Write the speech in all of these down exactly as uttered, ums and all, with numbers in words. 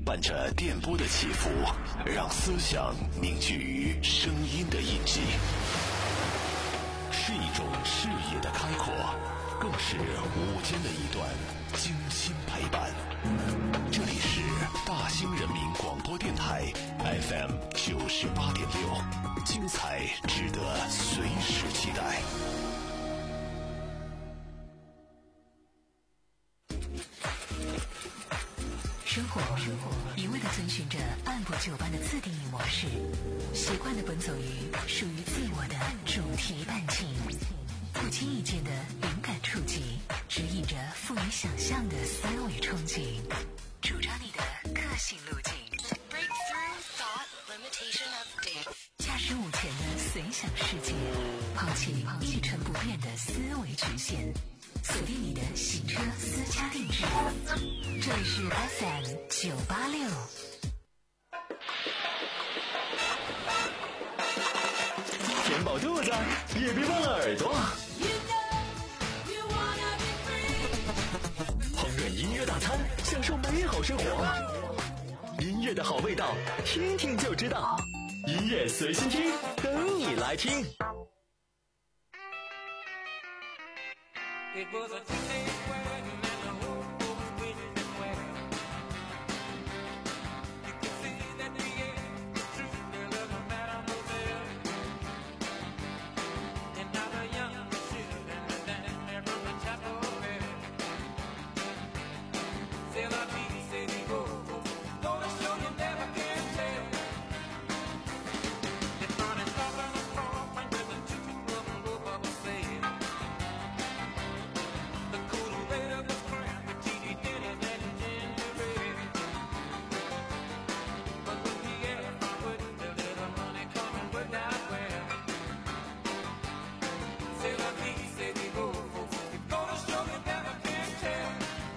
伴着电波的起伏，让思想凝聚于声音的印记，是一种视野的开阔，更是午间的一段精心陪伴。这里是大兴人民广播电台 F M 九十八点六，精彩值得随时期待。 生活一味地遵循着按部就班的自定义模式，习惯地奔走于属于自我的主题伴情，不经意间的灵感触及，指引着富于想象的思维憧憬，主张你的个性路径。Breakthrough thought limitation update。驾驶午前的随想世界，抛弃一成不变的思维局限，锁定你的行车私家定制。这里是 F M 九八六。 填饱肚子，也别忘了耳朵。烹饪音乐大餐，享受美好生活。音乐的好味道，听听就知道。音乐随心听，等你来听。 It was a two-day wedding and the whole folks waited and waiting. You could see that the end was true. There was a mademoiselle, and now the young Michelle and the dance there from the chapel bell. C'est la vie, c'est the go. Gonna show you never can tell. It's running off and off and with the two of them go up a sail. The cool later was crammed with T D dinners and ginger ale. But when the air wouldn't the little money coming would not well. C'est la vie, c'est the go, folks. You're gonna show you never can tell.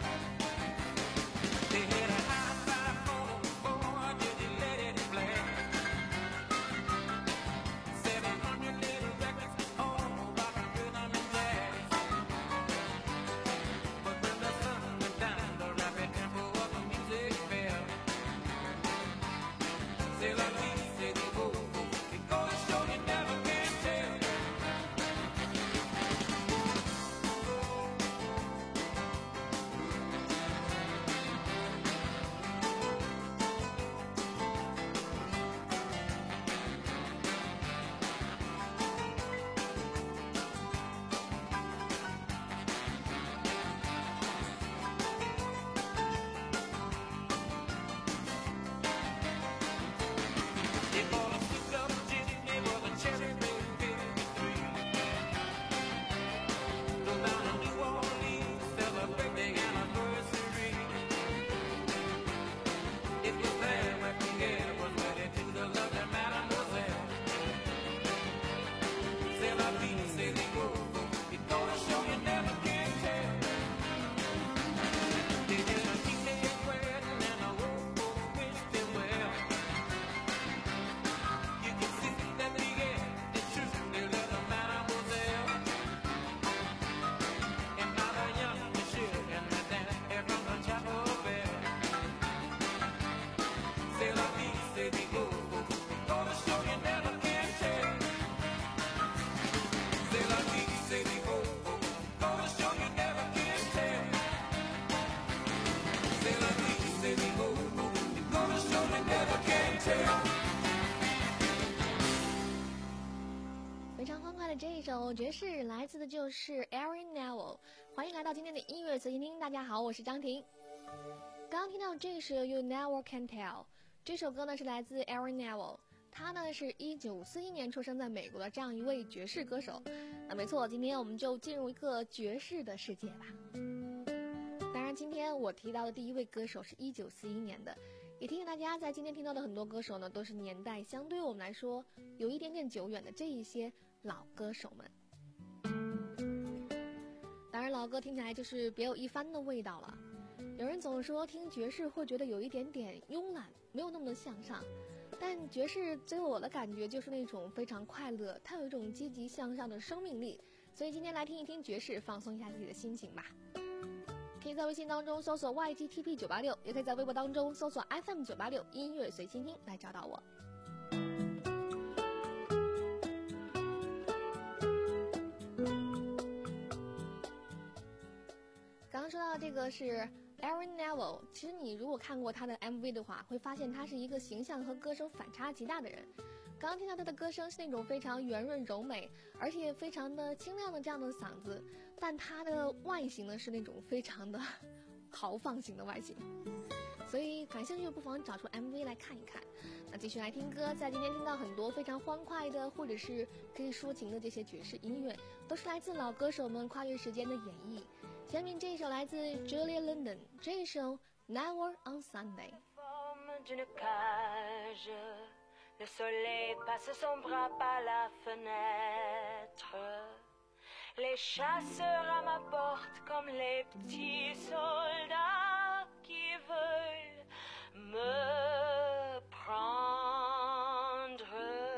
They had a high five phone, boy, did they let it blare. Seven hundred little records, all rock and rhythm and jazz. But when the sun went down, the rapid tempo of the music fell. C'est la vie, c'est the go, it goes to show you never can tell. They bought a stick of gin, it was a cherry red fifty-three. Go down to New Orleans, celebrate the anniversary. It was there where Pierre was wedded to the lovely mademoiselle. C'est la vie, c'est the go, it gonna show you never can tell. They did a teenage wedding and the whole folks wished them well. You can see that the end is true. They let the mademoiselle and now the young Michelle and the dance here from the chapel bell. C'est la vie, c'est the go, it's gonna show you never can tell. C'est la vie, c'est the go, it's gonna show you never can tell. C'est la vie, c'est the go, it's gonna show you never can tell. 非常欢快的这一首爵士，来自的就是 Aaron Neville。欢迎来到今天的音乐随心听，大家好，我是张婷。刚刚听到这首 You Never Can Tell， 这首歌呢是来自 Aaron Neville， 他呢是一九四一年出生在美国的这样一位爵士歌手。那没错，今天我们就进入一个爵士的世界吧。当然，今天我提到的第一位歌手是一九四一年的，也提醒大家，在今天听到的很多歌手呢，都是年代相对我们来说有一点点久远的这一些老歌手们。当然，老歌听起来就是别有一番的味道了。有人总说听爵士会觉得有一点点慵懒，没有那么的向上，但爵士对我的感觉就是那种非常快乐，它有一种积极向上的生命力。所以今天来听一听爵士，放松一下自己的心情吧。 可以在微信当中搜索 Y G T P 九八六，也可以在微博当中搜索 F M 九八六音乐随心听来找到我。刚刚说到这个是 Aaron Neville， 其实你如果看过他的 M V 的话，会发现他是一个形象和歌声反差极大的人。刚刚听到他的歌声是那种非常圆润柔美，而且非常的清亮的这样的嗓子，但他的外形呢是那种非常的豪放型的外形。所以感兴趣不妨找出 M V 来看一看。那继续来听歌，在今天听到很多非常欢快的或者是可以抒情的这些爵士音乐，都是来自老歌手们跨越时间的演绎。下面这一首来自 Julia London， 这一首 Never on Sunday。 D'une cage, le soleil passe son bras par la fenêtre. Les chasseurs à ma porte comme les petits soldats qui veulent me prendre.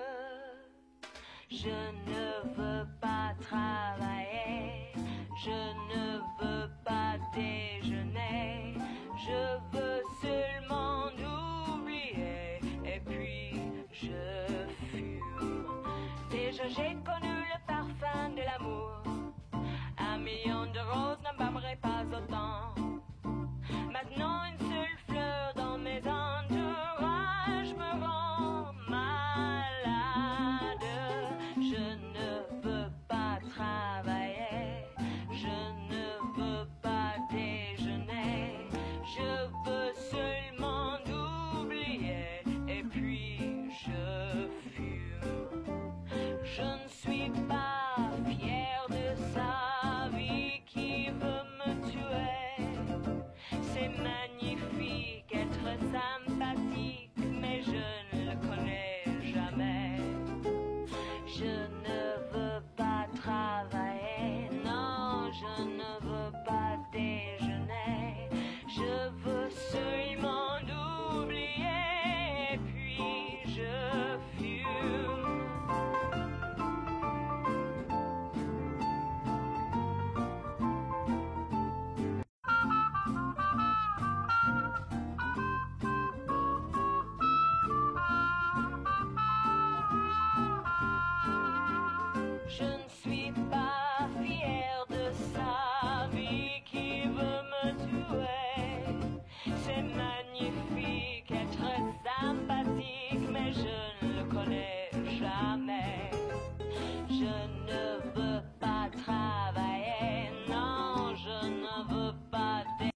Je ne veux pas travailler, je ne veux pas déjeuner, je veux seulement oublier et puis je fume. Déjà j'ai connu le parfum de l'amour, un million de roses n'embaumerait pas autant. Maintenant une seule fleur dans mes entourages me rend malade. Je ne veux pas travailler, je ne veux pas déjeuner, je veux seulement oublier et puis je fume. Je ne suis pas fière de sa vie qui veut me tuer. C'est magnifique être sympathique, mais je ne le connais jamais. Je ne veux pas travailler, non, je ne veux pas déjeuner. Je veux seulement oublier et puis je fume. Je ne suis pas fière de sa vie qui veut me tuer. C'est magnifique être sympathique, mais je ne le connais jamais. Je ne veux pas travailler, non, je ne veux pas dé-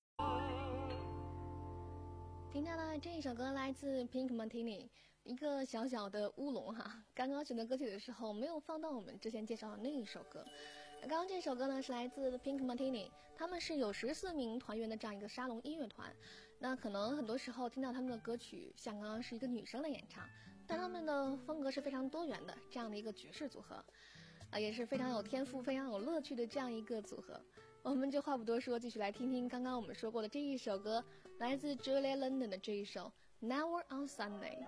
听到了这一首歌来自 Pink Martini， 一个小小的乌龙哈。刚刚选择歌曲的时候没有放到我们之前介绍的那一首歌。刚刚这首歌呢是来自 Pink Martini， 他们是有十四名团员的这样一个沙龙音乐团。那可能很多时候听到他们的歌曲，像刚刚是一个女生的演唱，但他们的风格是非常多元的这样的一个爵士组合，啊，也是非常有天赋、非常有乐趣的这样一个组合。我们就话不多说，继续来听听刚刚我们说过的这一首歌，来自 Julia London 的这一首 Never on Sunday。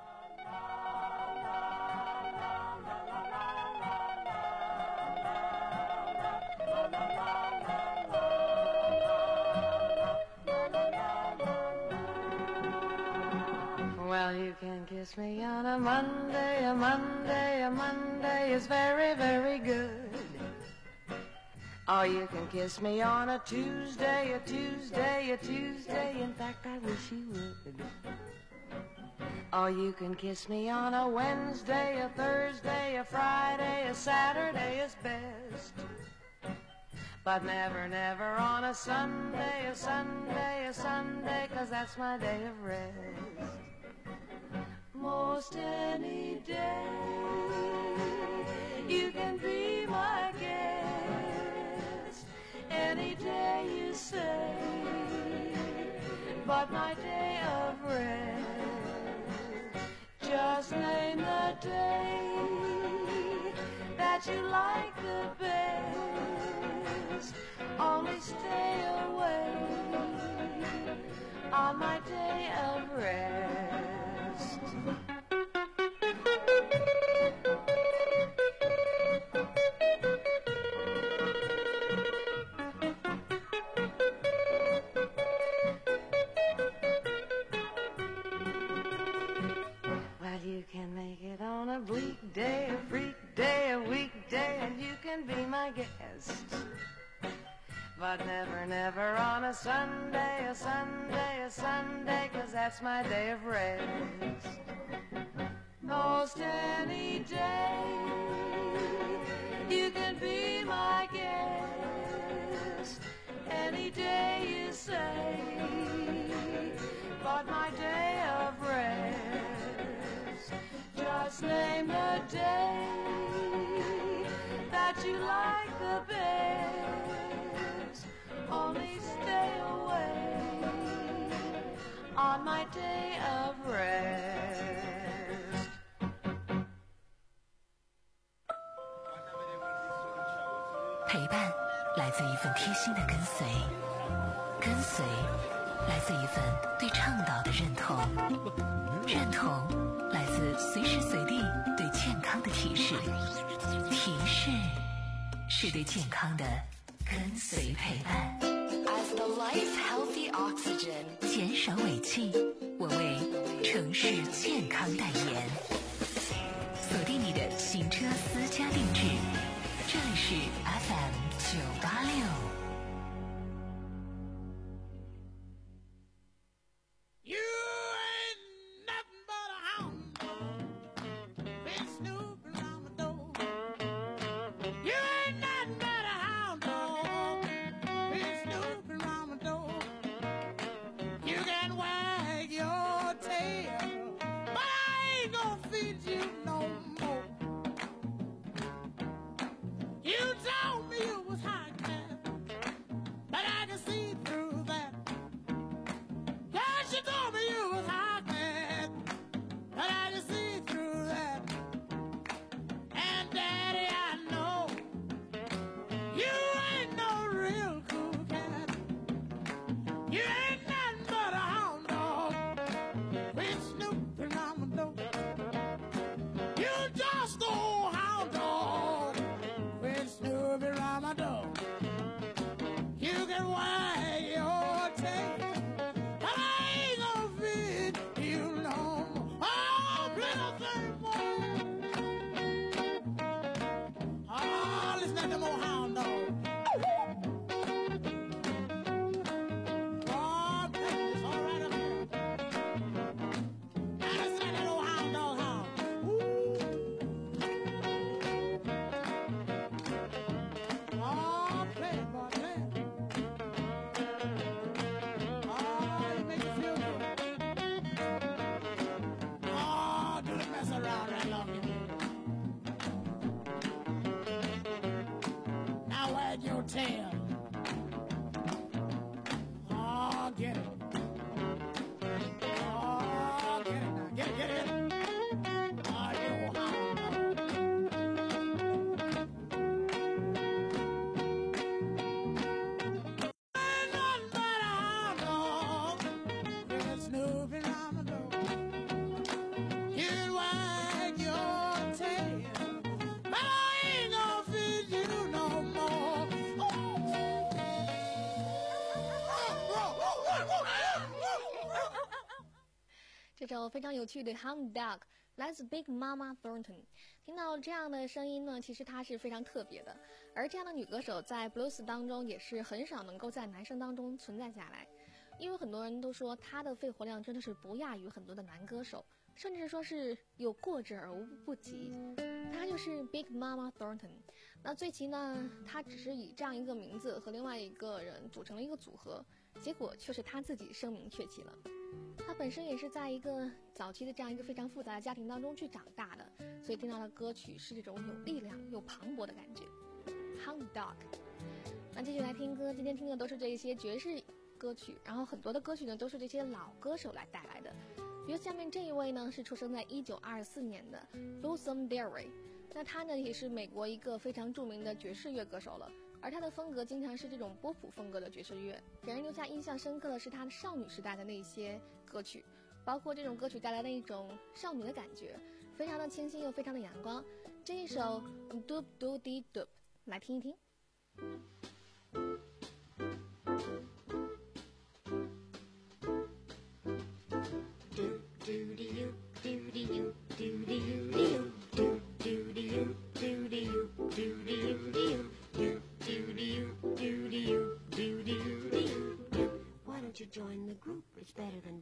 Well, you can kiss me on a Monday, a Monday, a Monday is very, very good. Or you can kiss me on a Tuesday, a Tuesday, a Tuesday, in fact I wish you would. Or you can kiss me on a Wednesday, a Thursday, a Friday, a Saturday is best. But never, never on a Sunday, a Sunday, a Sunday, 'cause that's my day of rest. Most any day you can be my guest, any day you say, but my day of rest. Just name the day that you like the best, only stay away on my day of rest. a Sunday, a Sunday, a Sunday, 'cause that's my day of rest. Most any day you can be my guest, any day you say, but my day of rest. Just name the day that you like the best, only stay away on my day of rest. 陪伴来自一份贴心的跟随，跟随来自一份对倡导的认同，认同来自随时随地对健康的提示，提示是对健康的跟随陪伴。 As the life healthy oxygen， 减少尾气，我为城市健康代言。锁定你的行车私家定制，这里是 F M 九八六。 这首非常有趣的 Hound Dog 来自 Big Mama Thornton。听到这样的声音呢，其实它是非常特别的。而这样的女歌手在 blues 当中也是很少能够在男生当中存在下来，因为很多人都说她的肺活量真的是不亚于很多的男歌手，甚至说是有过之而无不及。她就是 Big Mama Thornton。那最其呢，她只是以这样一个名字和另外一个人组成了一个组合，结果却是她自己声名鹊起了。他本身也是在一个早期的这样一个非常复杂的家庭当中去长大的，所以听到的歌曲是这种有力量又磅礴的感觉。Hound Dog。那继续来听歌，今天听的都是这一些爵士歌曲，然后很多的歌曲呢都是这些老歌手来带来的。比如下面这一位呢是出生在一九二四年的 Blossom Derry， 那他呢也是美国一个非常著名的爵士乐歌手了。而他的风格经常是这种波普风格的爵士乐，给人留下印象深刻的是他的少女时代的那些歌曲，包括这种歌曲带来的一种少女的感觉，非常的清新又非常的阳光。这一首 Doop Doody Doop 来听一听。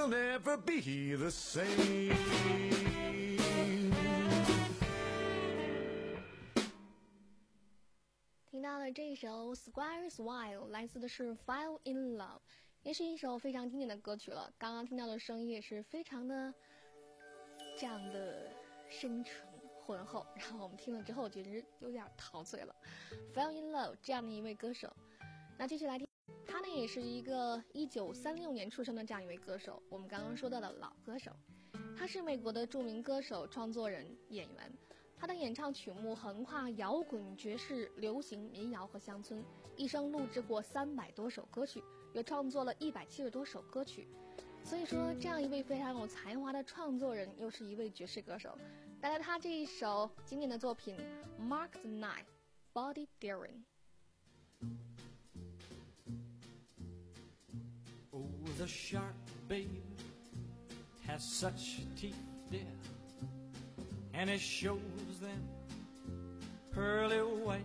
will never be the same. 听到了这一首 Square's Wild 来自的是 Fall in Love， 也是一首非常经典的歌曲了。刚刚听到的声音也是非常的这样的深沉浑厚，然后我们听了之后觉得有点陶醉了。Fall in Love 这样的一位歌手，那继续来听，他呢也是一个一九三六年出生的这样一位歌手，我们刚刚说到的老歌手，他是美国的著名歌手、创作人、演员。他的演唱曲目横跨摇滚、爵士、流行、民谣和乡村，一生录制过三百多首歌曲，也创作了一百七十多首歌曲。所以说，这样一位非常有才华的创作人，又是一位爵士歌手，带来他这一首经典的作品《Mark the Knife》 Body Daring。 Oh, the shark, babe, has such teeth, dear, and it shows them pearly white.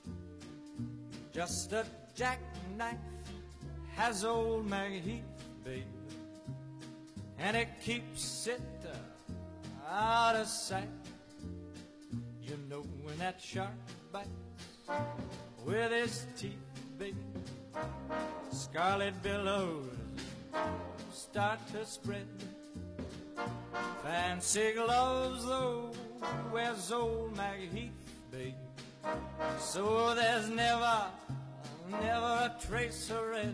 Just a jackknife has old Maggie Heath, babe, and it keeps it uh, out of sight. You know when that shark bites with his teeth, babe, scarlet billows start to spread. Fancy gloves, though, wears old Maggie Heath, babe, so there's never, never a trace of red.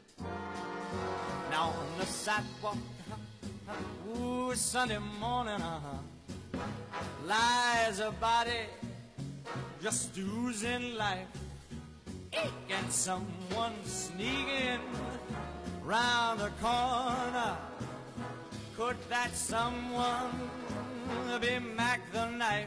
Now on the sidewalk, ooh, Sunday morning, uh-huh, lies a body just oozing life. And someone sneaking round the corner. Could that someone be Mac the Knife?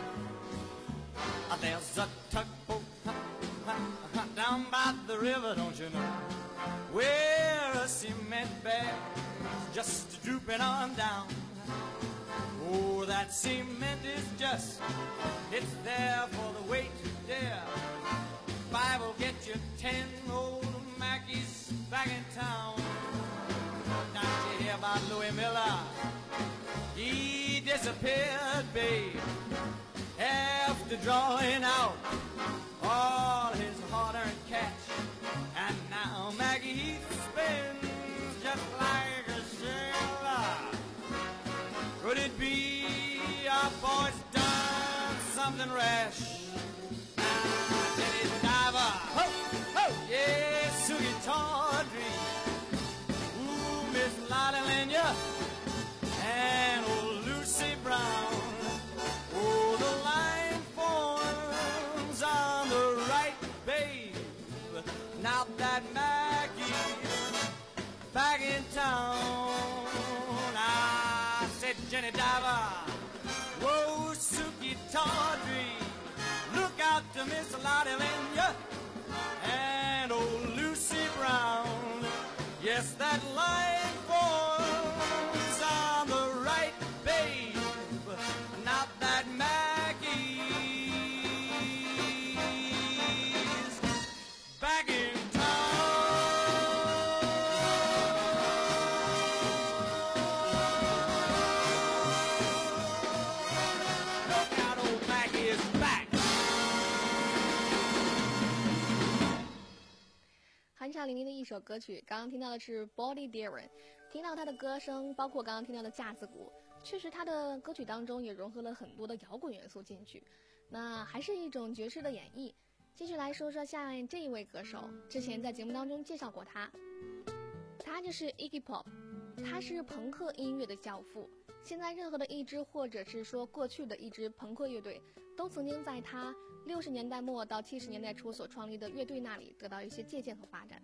There's a tugboat down by the river, don't you know, where a cement bag's just drooping on down. Oh, that cement is just, it's there for the weight to dare. Five will get you ten old Mackies back in town. Now you hear about Louis Miller? He disappeared, babe, after drawing out all his hard-earned cash. And now Maggie Heath spins just like a sailor. Could it be our boy's done something rash? Ho, ho, yeah, Sugie Tawdry, ooh, Miss Lotta Lenya, and old Lucy Brown. Oh, the line forms on the right, babe. Now that Maggie's back in town, I said Jenny Diver, whoa, Sugie Tawdry, look out to Miss Lotta Lenya and old Lucy Brown. Yes, that line forms on the right, babe. Not that Maggie's back in town. Look out, old Maggie is back. 酣畅淋漓的一首歌曲，刚刚听到的是 Body Daring， 听到他的歌声，包括刚刚听到的架子鼓，确实他的歌曲当中也融合了很多的摇滚元素进去，那还是一种爵士的演绎。继续来说说下面这一位歌手，之前在节目当中介绍过他，他就是 Iggy Pop， 他是朋克音乐的教父。现在任何的一支或者是说过去的一支朋克乐队，都曾经在他六十年代末到七十年代初所创立的乐队那里得到一些借鉴和发展。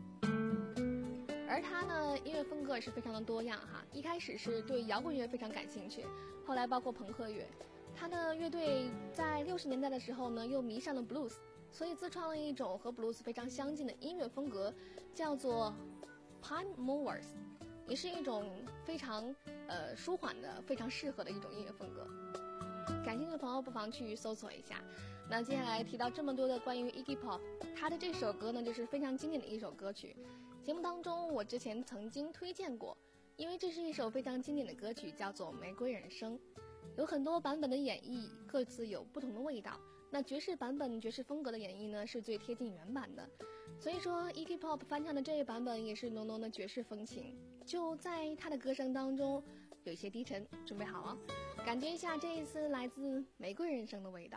而他呢，音乐风格也是非常的多样哈。一开始是对摇滚乐非常感兴趣，后来包括朋克乐。他的乐队在六十年代的时候呢，又迷上了 blues， 所以自创了一种和 blues 非常相近的音乐风格，叫做 Pine Movers， 也是一种非常呃舒缓的、非常适合的一种音乐风格。感兴趣的朋友不妨去搜索一下。那接下来提到这么多的关于 Iggy Pop， 他的这首歌呢就是非常经典的一首歌曲。节目当中我之前曾经推荐过， 因为这是一首非常经典的歌曲，叫做《玫瑰人生》，有很多版本的演绎，各自有不同的味道。那爵士版本爵士风格的演绎呢，是最贴近原版的，所以说 Iggy Pop 翻唱的这一版本也是浓浓的爵士风情，就在他的歌声当中有一些低沉。准备好了，感觉一下这一次来自玫瑰人生的味道。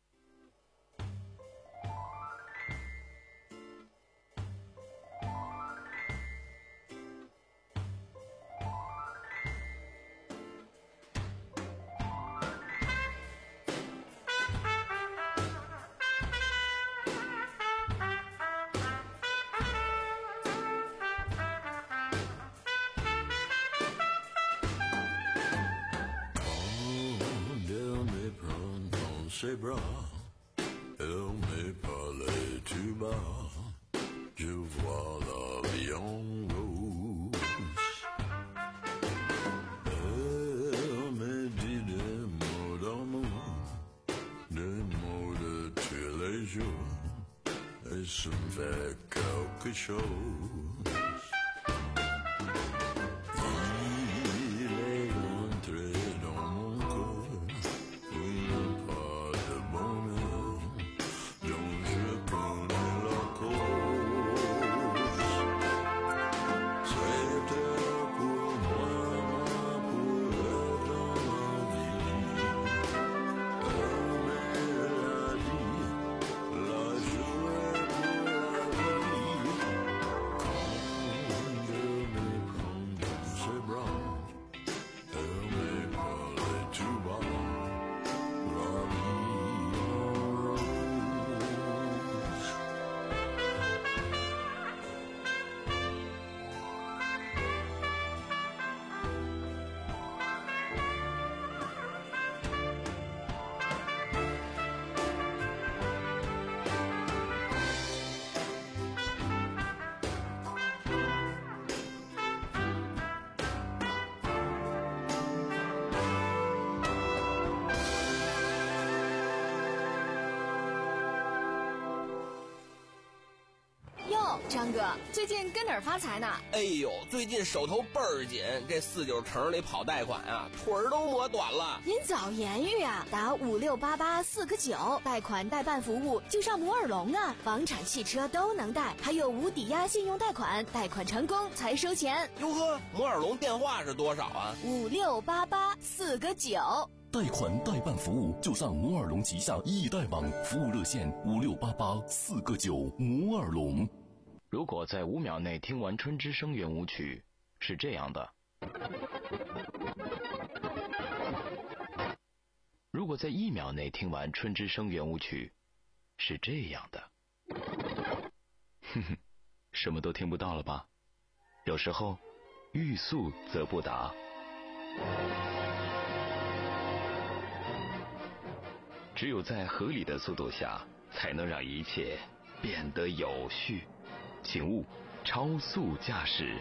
C'est bras, elle me parlait tout bas, je vois la vie en rose. Elle me dit des mots d'amour, des mots de tous les jours, et ça me fait quelque chose. 张哥，最近跟哪儿发财呢？ 哎呦，最近手头倍儿紧，这四九城里跑贷款啊，腿儿都磨短了。 您早言语啊，打五六八八四个九，贷款代办服务就上摩尔龙啊，房产、汽车都能贷，还有无抵押信用贷款，贷款成功才收钱。 哟呵，摩尔龙电话是多少啊？ 五六八八四个九。 贷款代办服务就上摩尔龙旗下易贷网服务热线五六八八四个九摩尔龙。 如果在五秒内听完春之声圆舞曲，是这样的；如果在一秒内听完春之声圆舞曲，是这样的。哼哼，什么都听不到了吧？有时候，欲速则不达。只有在合理的速度下，才能让一切变得有序。请勿超速驾驶。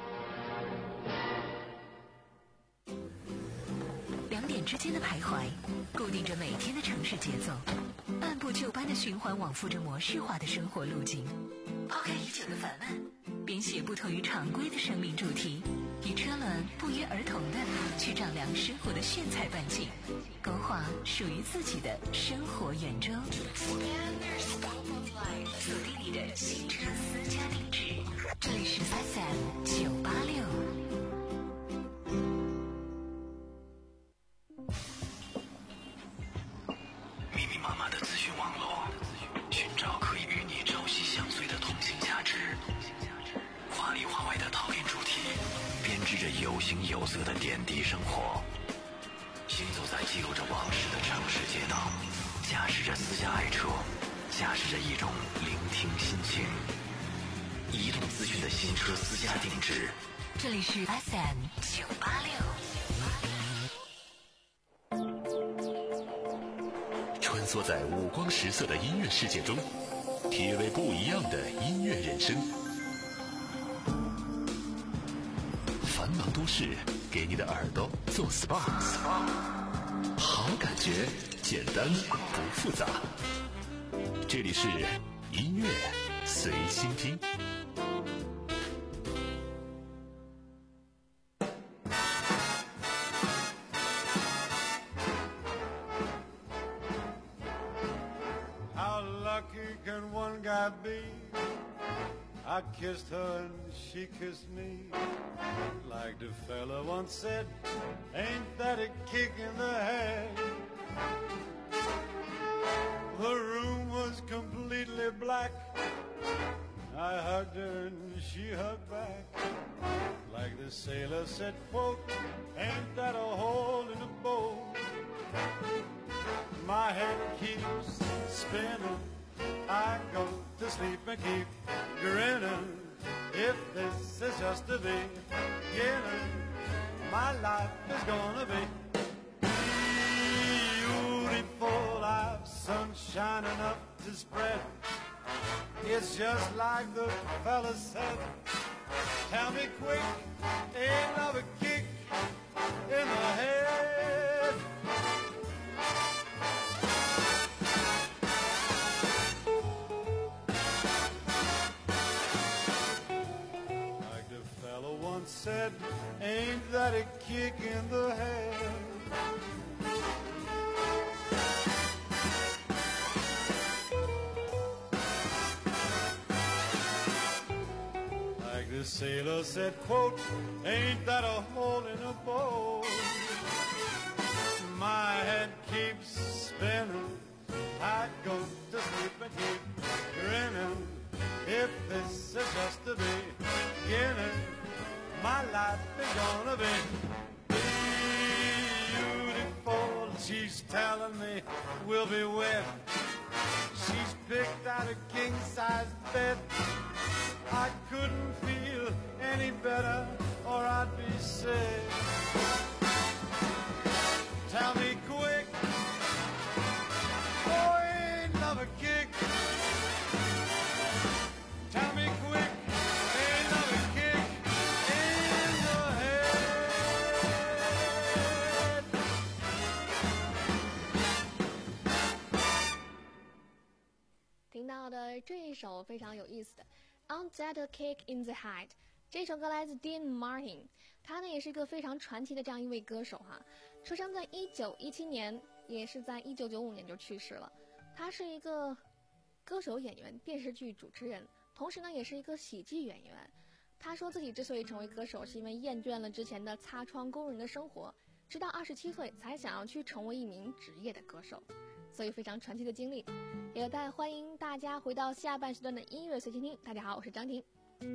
两点之间的徘徊，固定着每天的城市节奏，按部就班的循环往复着模式化的生活路径。抛开已久的烦闷，编写不同于常规的生命主题，与车轮不约而同的去丈量生活的炫彩半径，勾画属于自己的生活圆周。锁定你的新车私家定制，这里是 F M 九八六。 密密麻麻的资讯网络，寻找可以与你朝夕相随的同性价值。华里华外的讨厌主题，编织着有形有色的点滴生活。行走在记录着往事的城市街道，驾驶着私家爱车，驾驶着一种聆听心情。移动资讯的新车私家定制， 这里是 F M 九八六。 穿梭在五光十色的音乐世界中，体味不一样的音乐人生。繁忙都市给你的耳朵做 S P A， 好感觉，简单不复杂。这里是音乐随心听。 I be? I kissed her and she kissed me. Like the fella once said, ain't that a kick in the head? The room was completely black. I hugged her and she hugged back. Like the sailor said, quote, ain't that a hole in the boat? My head keeps spinning. I go to sleep and keep grinning. If this is just the beginning, my life is gonna be beautiful. I've sunshine enough to spread. It's just like the fella said. Tell me quick, ain't love a kick in the head? Like the fella once said, ain't that a kick in the head? The sailor said, quote, ain't that a hole in a boat? My head keeps spinning. I go to sleep and keep grinning. If this is just the beginning, my life is gonna be beautiful. She's telling me we'll be wed. She's picked out a king-size bed. I couldn't feel any better or I'd be sick. Tell me quick, oh, ain't love a kick? Tell me quick, ain't love a kick in the head? 听到的这一首非常有意思的Ain't That a Kick in the Head？ 这首歌来自 Dean Martin， 他呢也是一个非常传奇的这样一位歌手哈，出生在一九一七年，也是在一九九五年就去世了。他是一个歌手、演员、电视剧主持人，同时呢也是一个喜剧演员。他说自己之所以成为歌手，是因为厌倦了之前的擦窗工人的生活，直到二十七岁才想要去成为一名职业的歌手。所以非常传奇的经历，也带欢迎大家回到下半时段的音乐随心听。大家好，我是张婷。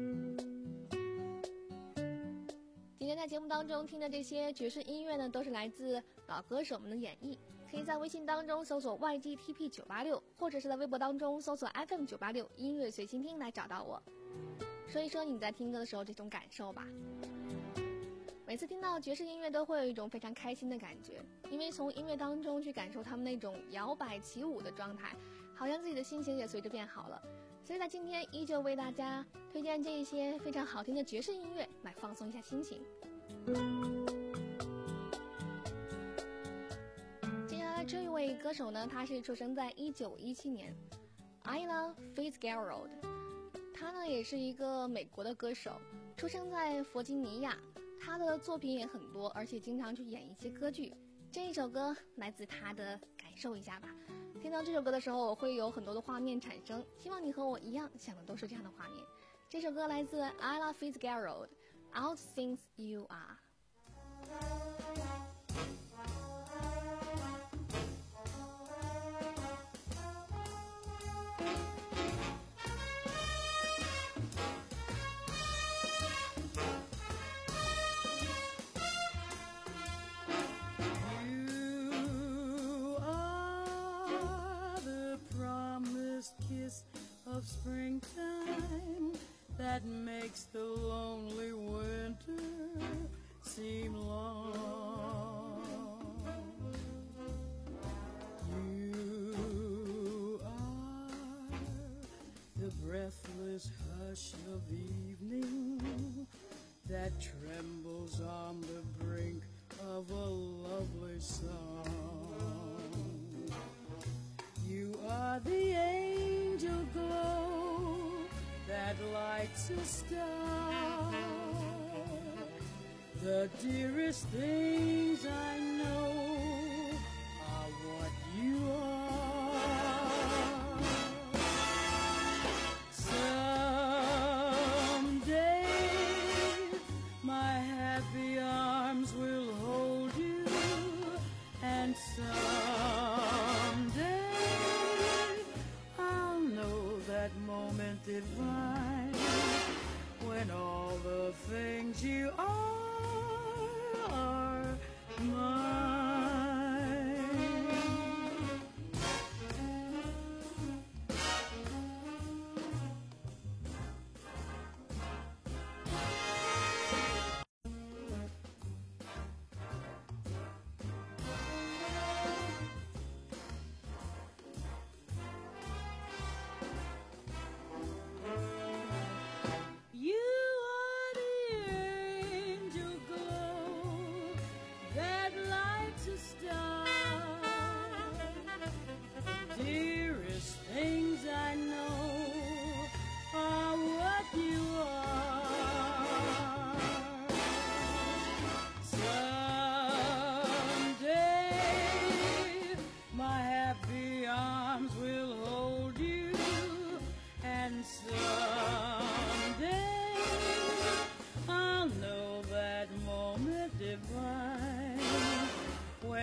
今天在节目当中听的这些爵士音乐呢，都是来自老歌手们的演绎。可以在微信当中搜索 Y G T P 九八六， 或者是在微博当中搜索 F M 九八六音乐随心听来找到我，说一说你在听歌的时候这种感受吧。每次听到爵士音乐都会有一种非常开心的感觉，因为从音乐当中去感受他们那种摇摆起舞的状态，好像自己的心情也随着变好了。所以在今天依旧为大家推荐这一些非常好听的爵士音乐，来放松一下心情。接下来这一位歌手呢，他是出生在一九一七年 Ella Fitzgerald， 他呢也是一个美国的歌手，出生在弗吉尼亚。他的作品也很多，而且经常去演一些歌剧。这一首歌来自他的，感受一下吧。听到这首歌的时候，我会有很多的画面产生，希望你和我一样想的都是这样的画面。这首歌来自 Ella Fitzgerald， All Things You Are.Of springtime that makes the lonely winter seem long. You are the breathless hush of evening that trembles on the brink of a lovely song. You are the angel glow that lights a star. The dearest things I know are what you are.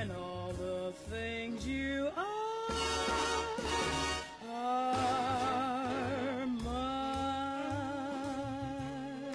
and all the things you are are mine.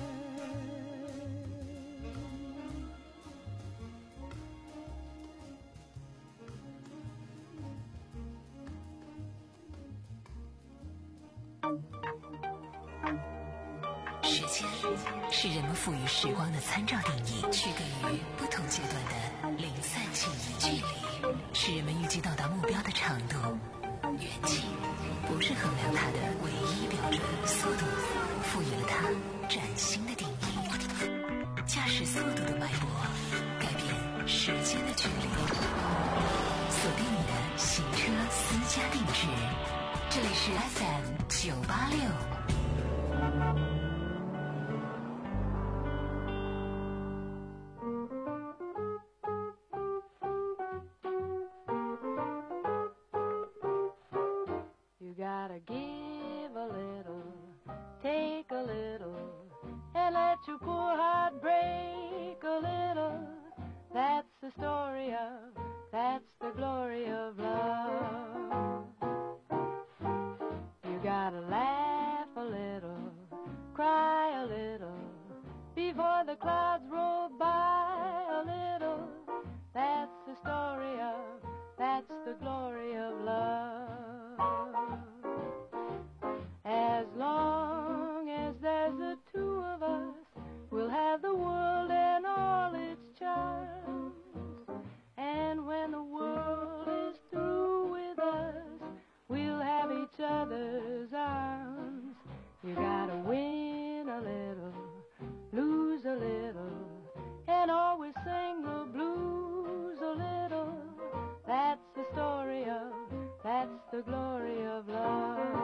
时间是人们赋予时光的参照定义，区隔于不同阶段的零散记忆。距离是人们预计到达目标的长度，远近不是衡量它的唯一标准。速度赋予了它崭新的定义，驾驶速度的脉搏改变时间的距离。锁定你的行车私家定制，这里是 F M 九八六。 You gotta give a little, take a little, and let your poor heart break a little. That's the story of, that's the glory of love. You gotta laugh a little, cry a little, before the clouds roll by a little. That's the story of, that's the glory of love. As long as there's the two of us, we'll have the world and all its charms. And when the world is through with us, we'll have each other's arms. You gotta win a little, lose a little, and always sing the blues a little. That's the story of, that's the glory of love.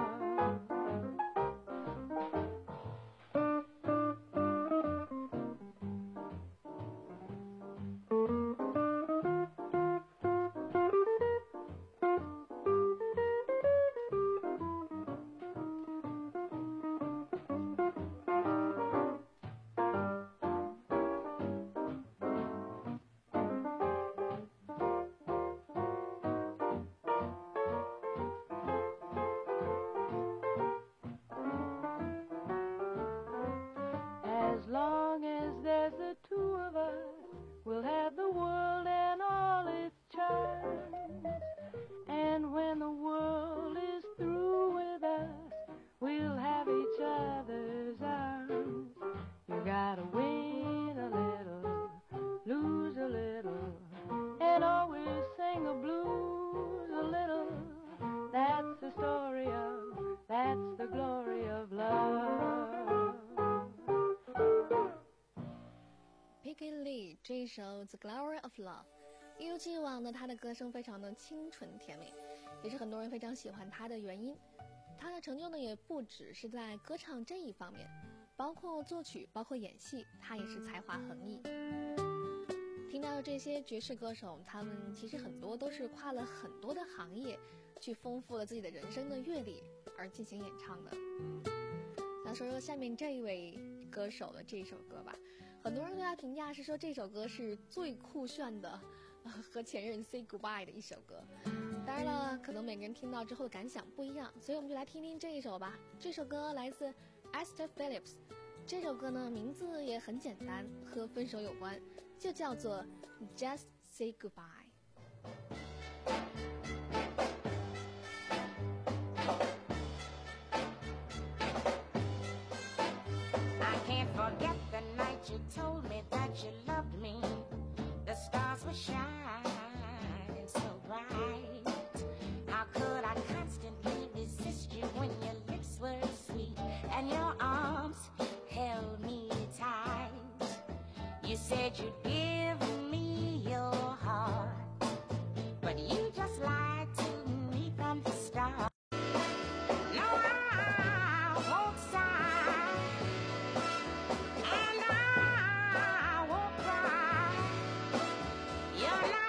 As long as there's the two of us, we'll have the world and all its charms. And when the world is through with us, we'll have each other's arms. You gotta win a little, lose a little, and always sing the blues a little. That's the story of, that's the glory of love. Peggy Lee 这一首《The Glory of Love》，一如既往的，她的歌声非常的清纯甜美，也是很多人非常喜欢她的原因。她的成就呢，也不只是在歌唱这一方面，包括作曲，包括演戏，她也是才华横溢。听到的这些爵士歌手，他们其实很多都是跨了很多的行业，去丰富了自己的人生的阅历而进行演唱的。那说说下面这一位歌手的这首歌吧。很多人对他评价是说这首歌是最酷炫的、呃、和前任 say goodbye 的一首歌。当然了，可能每个人听到之后的感想不一样，所以我们就来听听这一首吧。这首歌来自 Esther Phillips， 这首歌呢名字也很简单，和分手有关，就叫做 Just Say Goodbye。You told me that you loved me. The stars were shining so bright. How could I constantly resist you when your lips were sweet and your arms held me tight? You said you'd give me your heart, but you just lied to me from the start. You're not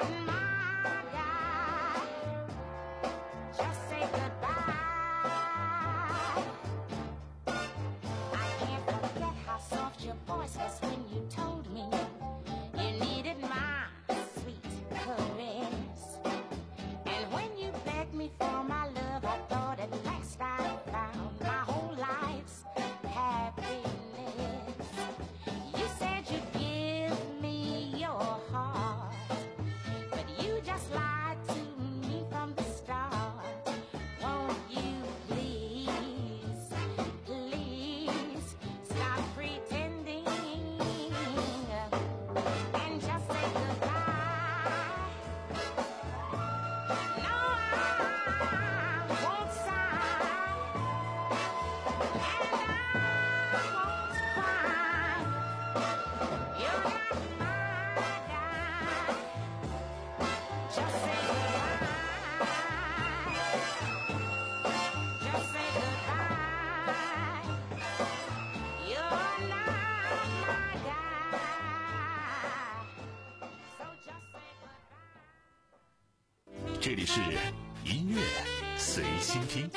这里是音乐随心听。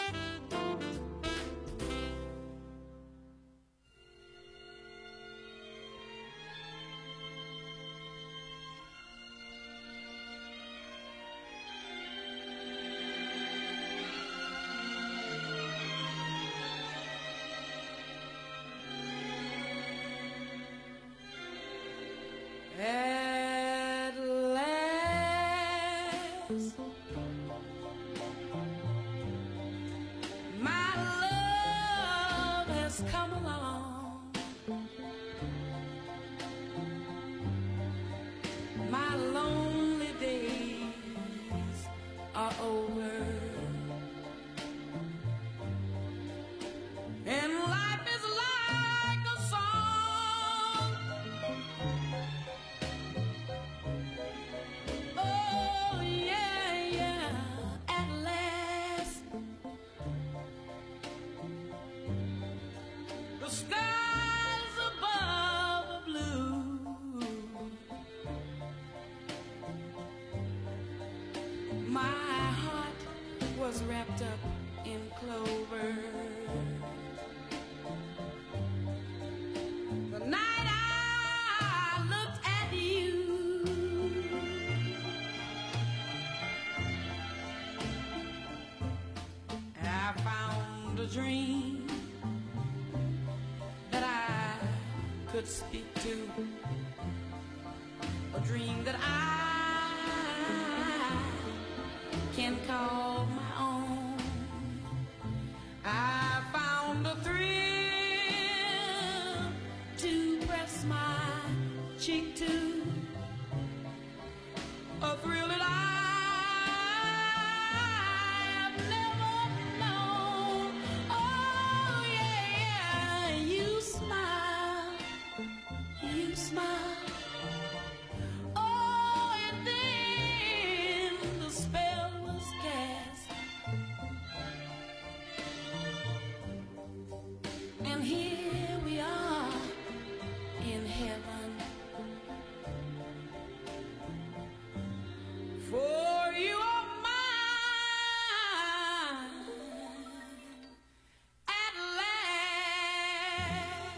At last, my love has come along. My lonely days are over, and life is like a song. Oh yeah, yeah, at last the skies above are blue, my heart was wrapped up in clover. The night I looked at you, I found a dream that I could speak to, a dream that I can call my own. I found a thrill to press my cheek to, a thrill that I have never known. Oh yeah, you smile, you smile. Oh, and then the spell was cast, and here we are in heaven. For you are mine at last.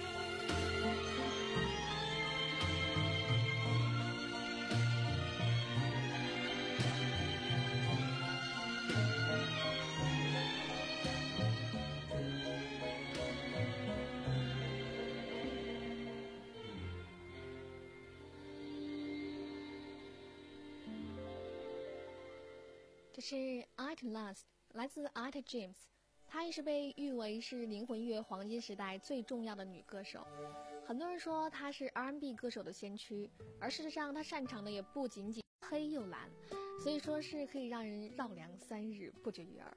这是 At Last 来自 Etta James， 她也是被誉为是灵魂乐黄金时代最重要的女歌手。很多人说她是 R and B 歌手的先驱，而事实上她擅长的也不仅仅黑又蓝，所以说是可以让人绕梁三日不绝于耳。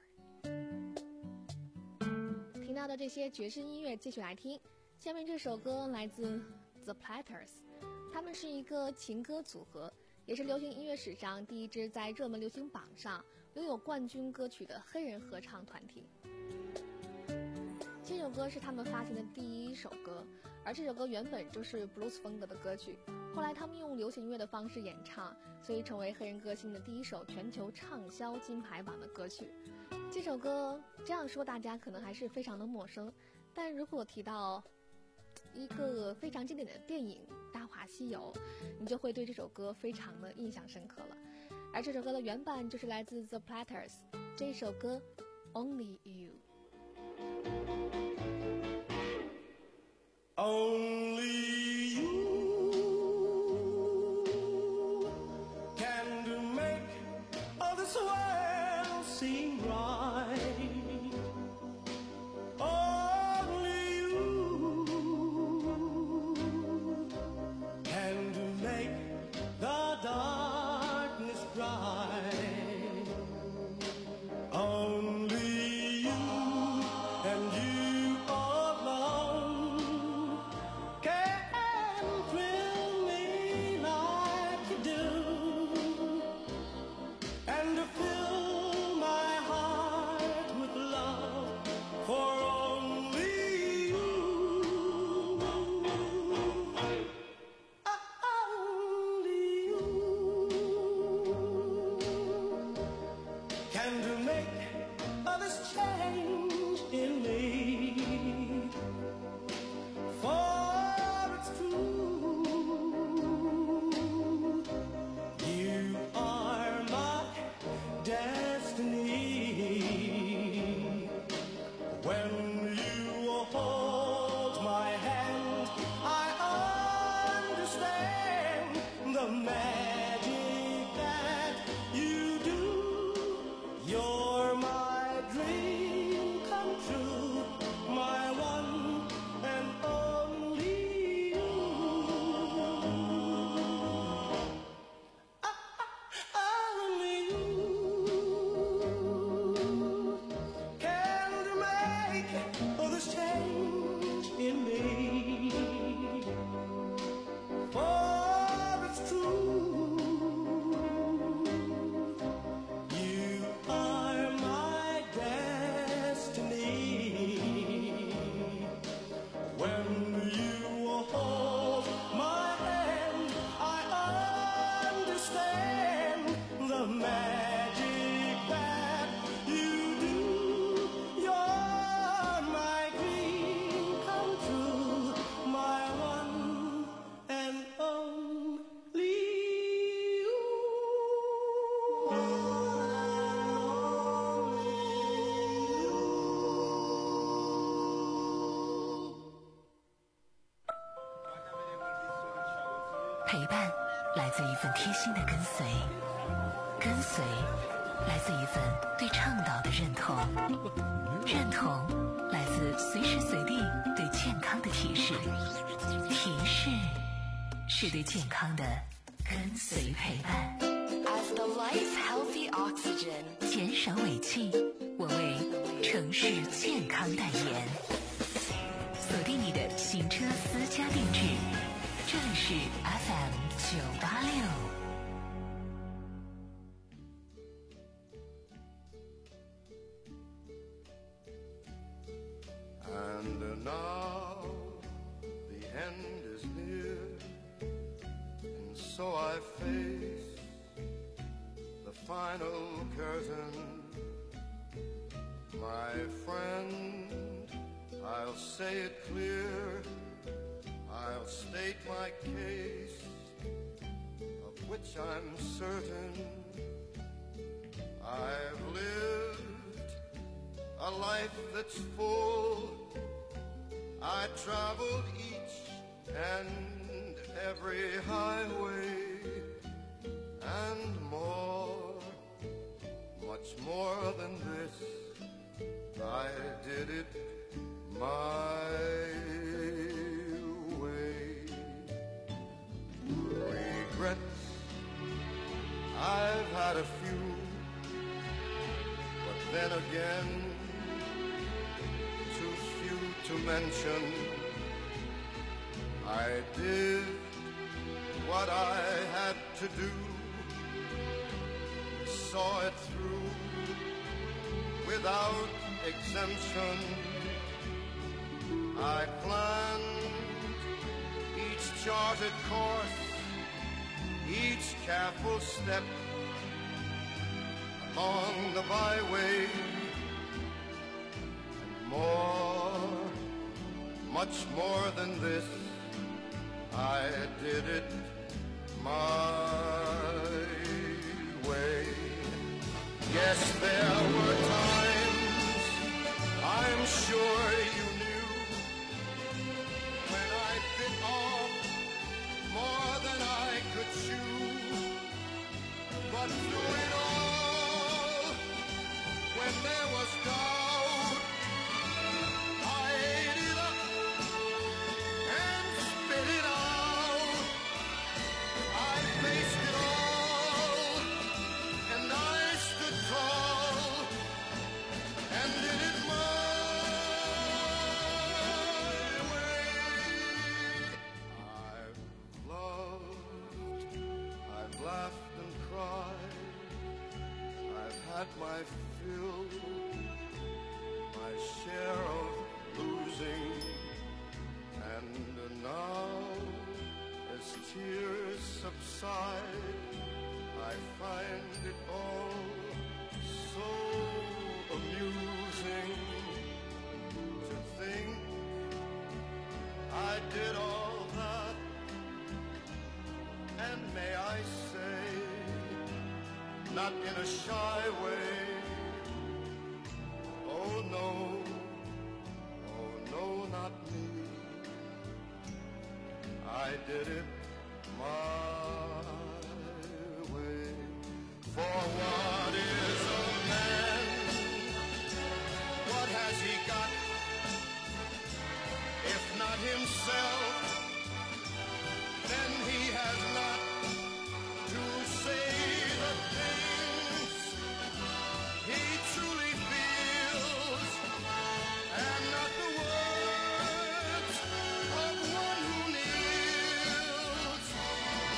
听到的这些爵士音乐继续来听，下面这首歌来自 The Platters， 他们是一个情歌组合，也是流行音乐史上第一支在热门流行榜上拥有冠军歌曲的黑人合唱团体。这首歌是他们发行的第一首歌，而这首歌原本就是 blues 风格的歌曲，后来他们用流行音乐的方式演唱，所以成为黑人歌星的第一首全球畅销金牌榜的歌曲。这首歌这样说大家可能还是非常的陌生，但如果提到一个非常经典的电影《大话西游》，你就会对这首歌非常的印象深刻了。而这首歌的原版就是来自 The Platters， 这首歌 Only You。Only you can make all this world seem right. Only you can make the darkness bright. Only you and you alone can 自一份贴心的跟随，跟随来自一份对倡导的认同，认同来自随时随地对健康的提示，提示是对健康的跟随陪伴。 As the life's healthy oxygen， 减少尾气，我为城市健康代言。锁定你的行车私家定制，这里是 F M 九八六。 And now the end is near, and so I face the final curtain. My friend, I'll say it clear, I'll state my case, of which I'm certain. I've lived a life that's full. I traveled each and every highway and more, much more than this. I did it my way. Regrets, I've had a few, but then again, too few to mention. I did what I had to do, saw it through without exemption. I planned each charted course, each careful step along the byway, and more, much more than this, I did it my way. Yes, there were times, I'm sure you knew, when I bit off more than I could chew. But through it all, when there was doubt, I ate it up and spit it out. I faced it all, and I stood tall, and did it my way. I've loved, I've laughed and cried, I've had my fill, my share of losing, and now as tears subside, I find it all so amusing to think I did all that, and may I say, not in a shy way, oh no, oh no, not me. I did it my way. For what is a man? What has he got? If not himself, then he has not to say the things he truly feels, and not the words of one who kneels.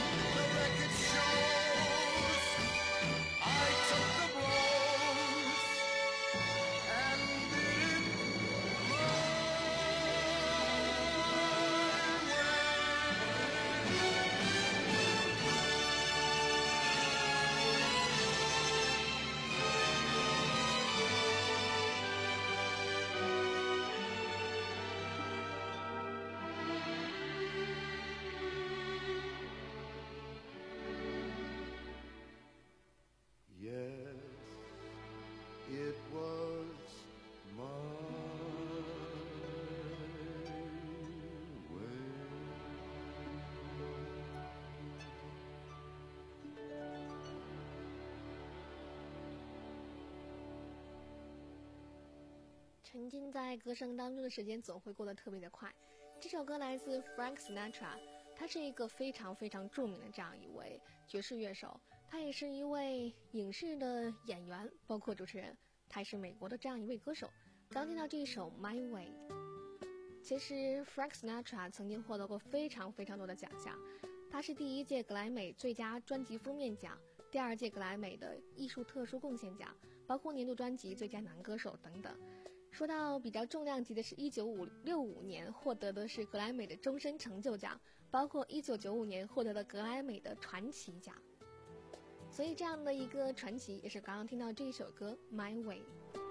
沉浸在歌声当中的时间总会过得特别的快。这首歌来自 Frank Sinatra， 他是一个非常非常著名的这样一位爵士乐手，他也是一位影视的演员，包括主持人，他也是美国的这样一位歌手。刚听到这一首 My Way， 其实 Frank Sinatra 曾经获得过非常非常多的奖项，他是第一届格莱美最佳专辑封面奖，第二届格莱美的艺术特殊贡献奖，包括年度专辑最佳男歌手等等。说到比较重量级的是一九六五年获得的是格莱美的终身成就奖，包括一九九五年获得的格莱美的传奇奖。所以这样的一个传奇也是刚刚听到这一首歌 My Way。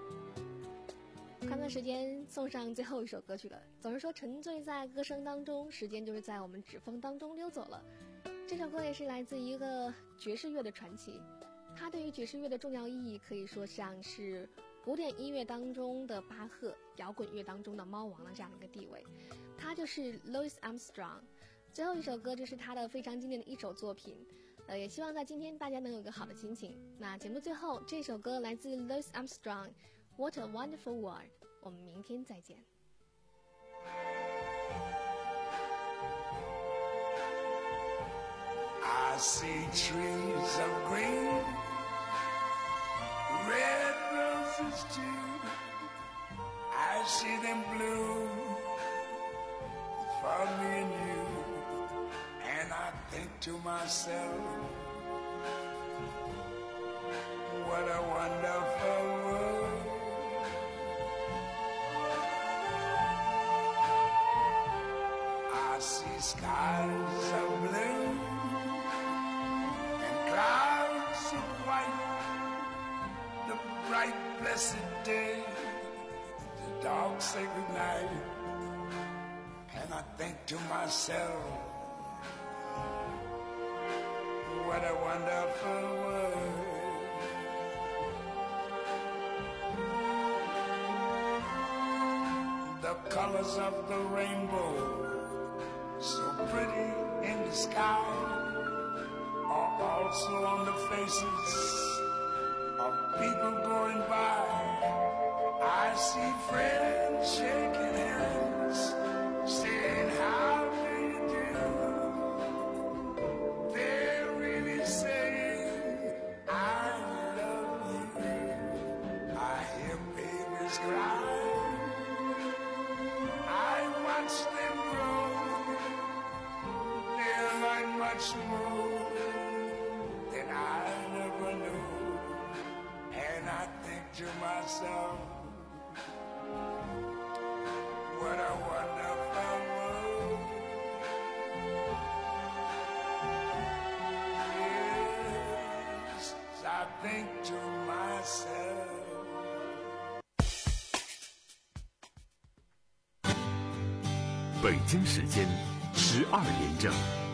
看看时间，送上最后一首歌曲了。总是说沉醉在歌声当中，时间就是在我们指缝当中溜走了。这首歌也是来自一个爵士乐的传奇，它对于爵士乐的重要意义可以说像是古典音乐当中的巴赫，摇滚乐当中的猫王的这样的一个地位。他就是 Louis Armstrong。 最后一首歌就是他的非常经典的一首作品，呃，也希望在今天大家能有一个好的心情。那节目最后这首歌来自 Louis Armstrong， What a Wonderful World。 我们明天再见。 I see trees of green, red roses too. I see them bloom for me and you. And I think to myself, what a wonderful world. I see skies of blue and clouds of white, the bright blessed day, the dark sacred night. And I think to myself, what a wonderful world. The colors of the rainbow, so pretty in the sky, are also on the faces of people going by. I see friends shaking hands, saying how do you do. They're really saying I love you. I hear babies cry, I watch them grow. They'll learn much more than I never knew. And I think to myself, what a wonderful world. Yes, I think to myself. 北京时间十二点整。